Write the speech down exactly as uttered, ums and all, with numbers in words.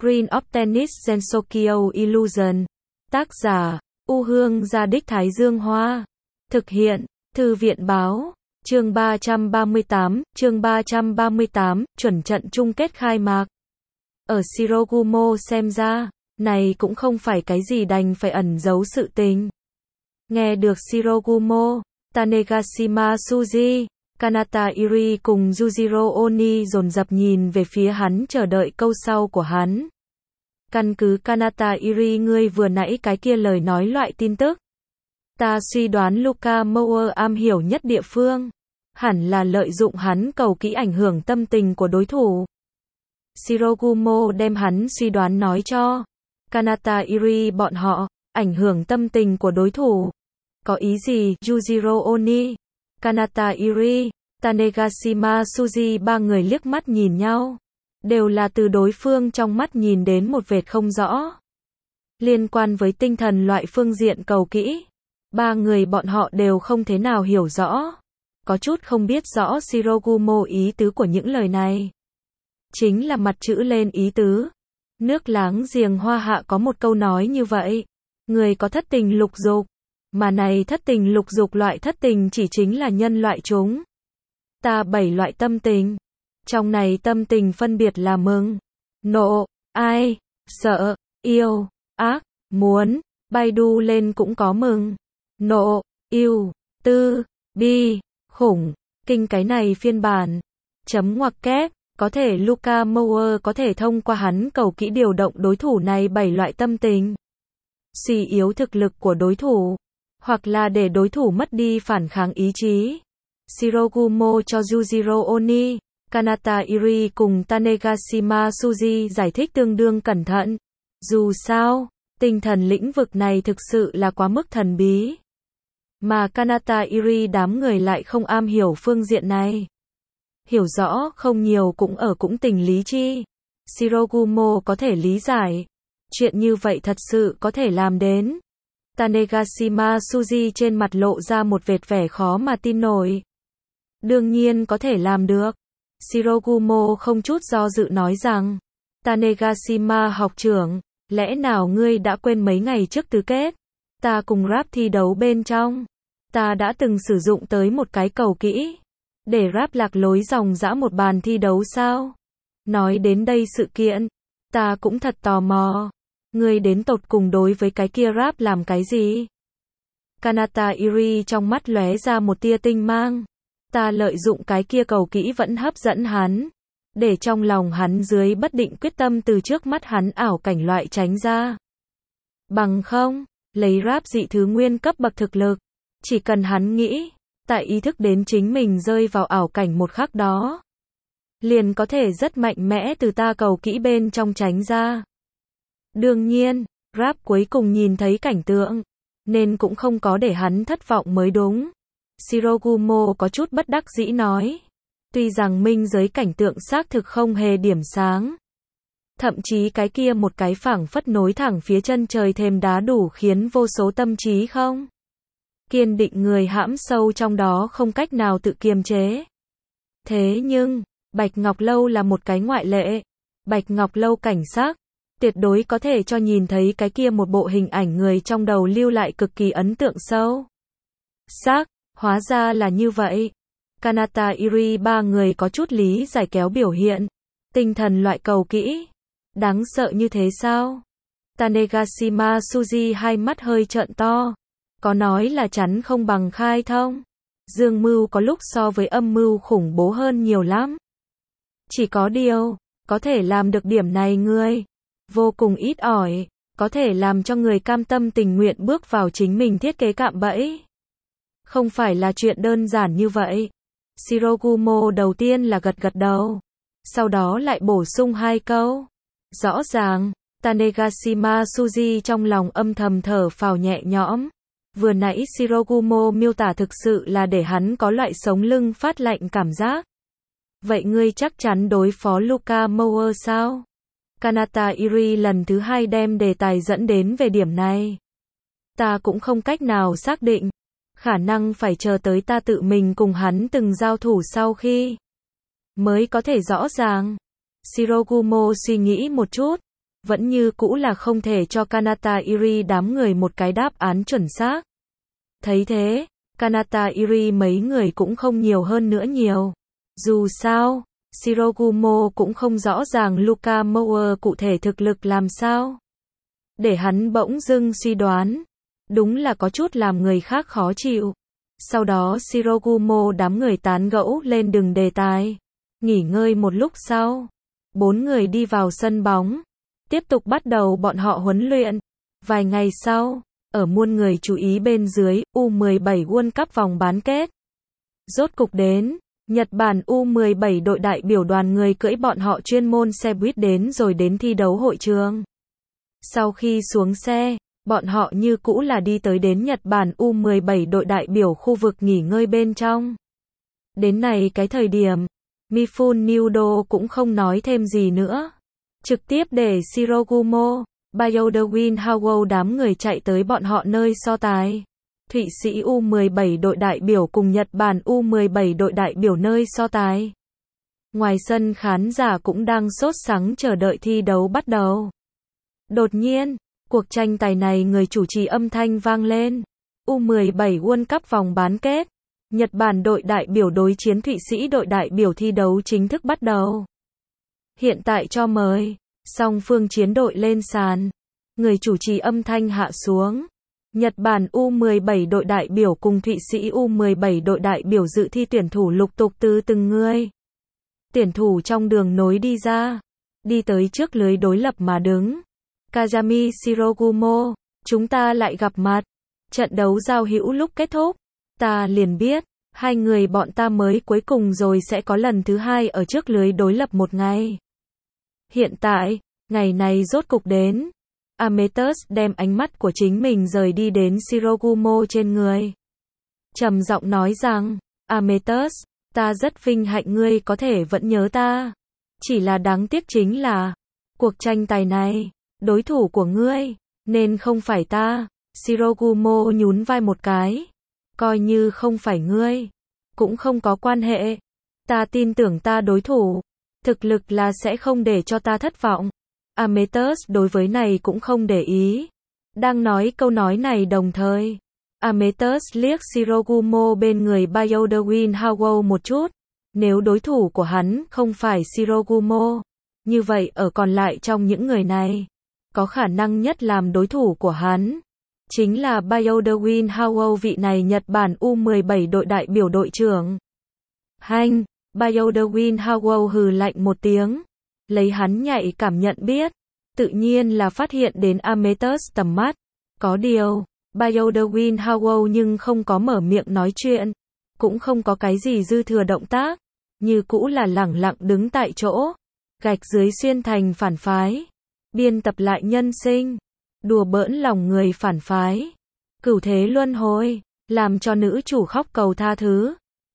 Green of Tennis Gensokyo Illusion. Tác giả, U Hương Gia Đích Thái Dương Hoa. Thực hiện, Thư viện Báo. Chương ba trăm ba mươi tám, chương ba trăm ba mươi tám, chuẩn trận chung kết khai mạc. Ở Shirogumo xem ra, này cũng không phải cái gì đành phải ẩn giấu sự tình. Nghe được Shirogumo, Tanegashima Tsuji, Kanata Iri cùng Yujiro Oni dồn dập nhìn về phía hắn chờ đợi câu sau của hắn. Căn cứ Kanata Iri ngươi vừa nãy cái kia lời nói loại tin tức, ta suy đoán Luka Mower am hiểu nhất địa phương, hẳn là lợi dụng hắn cầu kỹ ảnh hưởng tâm tình của đối thủ. Shirogumo đem hắn suy đoán nói cho Kanata Iri bọn họ, ảnh hưởng tâm tình của đối thủ. Có ý gì? Yujiro Oni, Kanata Iri, Tanegashima Tsuji ba người liếc mắt nhìn nhau, đều là từ đối phương trong mắt nhìn đến một vệt không rõ. Liên quan với tinh thần loại phương diện cầu kỹ, ba người bọn họ đều không thế nào hiểu rõ, có chút không biết rõ Shirogumo ý tứ của những lời này. Chính là mặt chữ lên ý tứ. Nước láng giềng Hoa Hạ có một câu nói như vậy, người có thất tình lục dục, mà này thất tình lục dục loại thất tình chỉ chính là nhân loại chúng ta bảy loại tâm tình. Trong này tâm tình phân biệt là mừng, nộ, ai, sợ, yêu, ác, muốn. Baidu lên cũng có mừng, nộ, yêu, tư, bi, khủng, kinh cái này phiên bản. Chấm ngoặc kép, có thể Luka Mower có thể thông qua hắn cầu kỹ điều động đối thủ này bảy loại tâm tình, suy yếu thực lực của đối thủ, hoặc là để đối thủ mất đi phản kháng ý chí. Shirogumo cho Yujiro Oni, Kanata Iri cùng Tanegashima Tsuji giải thích tương đương cẩn thận. Dù sao, tinh thần lĩnh vực này thực sự là quá mức thần bí, mà Kanata Iri đám người lại không am hiểu phương diện này. Hiểu rõ không nhiều cũng ở cũng tình lý chi. Shirogumo có thể lý giải, chuyện như vậy thật sự có thể làm đến. Tanegashima Tsuji trên mặt lộ ra một vệt vẻ khó mà tin nổi. Đương nhiên có thể làm được. Shirogumo không chút do dự nói rằng, Tanegashima học trưởng, lẽ nào ngươi đã quên mấy ngày trước tứ kết, ta cùng rap thi đấu bên trong, ta đã từng sử dụng tới một cái cầu kỹ, để rap lạc lối dòng dã một bàn thi đấu sao? Nói đến đây sự kiện, ta cũng thật tò mò, ngươi đến tột cùng đối với cái kia rap làm cái gì? Kanata Iri trong mắt lóe ra một tia tinh mang. Ta lợi dụng cái kia cầu kỹ vẫn hấp dẫn hắn, để trong lòng hắn dưới bất định quyết tâm từ trước mắt hắn ảo cảnh loại tránh ra. Bằng không, lấy rap dị thứ nguyên cấp bậc thực lực, chỉ cần hắn nghĩ, tại ý thức đến chính mình rơi vào ảo cảnh một khắc đó, liền có thể rất mạnh mẽ từ ta cầu kỹ bên trong tránh ra. Đương nhiên, rap cuối cùng nhìn thấy cảnh tượng, nên cũng không có để hắn thất vọng mới đúng. Shirogumo có chút bất đắc dĩ nói, tuy rằng minh giới cảnh tượng xác thực không hề điểm sáng, thậm chí cái kia một cái phảng phất nối thẳng phía chân trời thềm đá đủ khiến vô số tâm trí không kiên định người hãm sâu trong đó không cách nào tự kiềm chế. Thế nhưng, Bạch Ngọc Lâu là một cái ngoại lệ. Bạch Ngọc Lâu cảnh sắc, tuyệt đối có thể cho nhìn thấy cái kia một bộ hình ảnh người trong đầu lưu lại cực kỳ ấn tượng sâu sắc. Hóa ra là như vậy. Kanata Iri ba người có chút lý giải kéo biểu hiện. Tinh thần loại cầu kỹ. Đáng sợ như thế sao? Tanegashima Tsuji hai mắt hơi trợn to. Có nói là chắn không bằng khai thông. Dương mưu có lúc so với âm mưu khủng bố hơn nhiều lắm. Chỉ có điều, có thể làm được điểm này ngươi vô cùng ít ỏi. Có thể làm cho người cam tâm tình nguyện bước vào chính mình thiết kế cạm bẫy. Không phải là chuyện đơn giản như vậy. Shirogumo đầu tiên là gật gật đầu, sau đó lại bổ sung hai câu. Rõ ràng, Tanegashima Tsuji trong lòng âm thầm thở phào nhẹ nhõm. Vừa nãy Shirogumo miêu tả thực sự là để hắn có loại sống lưng phát lạnh cảm giác. Vậy ngươi chắc chắn đối phó Luka Mower sao? Kanata Iri lần thứ hai đem đề tài dẫn đến về điểm này. Ta cũng không cách nào xác định. Khả năng phải chờ tới ta tự mình cùng hắn từng giao thủ sau khi mới có thể rõ ràng. Shirogumo suy nghĩ một chút, vẫn như cũ là không thể cho Kanata Iri đám người một cái đáp án chuẩn xác. Thấy thế, Kanata Iri mấy người cũng không nhiều hơn nữa nhiều. Dù sao, Shirogumo cũng không rõ ràng Luka Mower cụ thể thực lực làm sao. Để hắn bỗng dưng suy đoán, đúng là có chút làm người khác khó chịu. Sau đó Shirogumo đám người tán gẫu lên đường đề tài. Nghỉ ngơi một lúc sau, bốn người đi vào sân bóng, tiếp tục bắt đầu bọn họ huấn luyện. Vài ngày sau, ở muôn người chú ý bên dưới, U mười bảy World Cup vòng bán kết rốt cục đến. Nhật Bản U mười bảy đội đại biểu đoàn người cưỡi bọn họ chuyên môn xe buýt đến rồi đến thi đấu hội trường. Sau khi xuống xe, bọn họ như cũ là đi tới đến Nhật Bản U mười bảy đội đại biểu khu vực nghỉ ngơi bên trong. Đến này cái thời điểm, Mifune Udo cũng không nói thêm gì nữa. Trực tiếp để Shirogumo, Bayodawin Hawo đám người chạy tới bọn họ nơi so tài. Thụy Sĩ U mười bảy đội đại biểu cùng Nhật Bản U mười bảy đội đại biểu nơi so tài. Ngoài sân khán giả cũng đang sốt sắng chờ đợi thi đấu bắt đầu. Đột nhiên, cuộc tranh tài này người chủ trì âm thanh vang lên. U mười bảy World Cup vòng bán kết. Nhật Bản đội đại biểu đối chiến Thụy Sĩ đội đại biểu thi đấu chính thức bắt đầu. Hiện tại cho mời, song phương chiến đội lên sàn. Người chủ trì âm thanh hạ xuống. Nhật Bản U mười bảy đội đại biểu cùng Thụy Sĩ U mười bảy đội đại biểu dự thi tuyển thủ lục tục từ từng người. Tuyển thủ trong đường nối đi ra, đi tới trước lưới đối lập mà đứng. Kazami Shirogumo, chúng ta lại gặp mặt. Trận đấu giao hữu lúc kết thúc, ta liền biết, hai người bọn ta mới cuối cùng rồi sẽ có lần thứ hai ở trước lưới đối lập một ngày. Hiện tại, ngày này rốt cục đến. Amethyst đem ánh mắt của chính mình rời đi đến Shirogumo trên người. Trầm giọng nói rằng, Amethyst, ta rất vinh hạnh ngươi có thể vẫn nhớ ta. Chỉ là đáng tiếc chính là, cuộc tranh tài này, đối thủ của ngươi, nên không phải ta. Shirogumo nhún vai một cái. Coi như không phải ngươi, cũng không có quan hệ. Ta tin tưởng ta đối thủ, thực lực là sẽ không để cho ta thất vọng. Amethyst đối với này cũng không để ý. Đang nói câu nói này đồng thời, Amethyst liếc Shirogumo bên người Bayodawin Hawo một chút. Nếu đối thủ của hắn không phải Shirogumo, như vậy ở còn lại trong những người này, có khả năng nhất làm đối thủ của hắn chính là Bayodawin Hawo, vị này Nhật Bản U mười bảy đội đại biểu đội trưởng. Hanh, Bayodawin Hawo hừ lạnh một tiếng. Lấy hắn nhạy cảm nhận biết, tự nhiên là phát hiện đến Amethyst tầm mắt. Có điều, Bayodawin Hawo nhưng không có mở miệng nói chuyện, cũng không có cái gì dư thừa động tác, như cũ là lẳng lặng đứng tại chỗ, gạch dưới xuyên thành phản phái, biên tập lại nhân sinh, đùa bỡn lòng người phản phái, cửu thế luân hồi, làm cho nữ chủ khóc cầu tha thứ.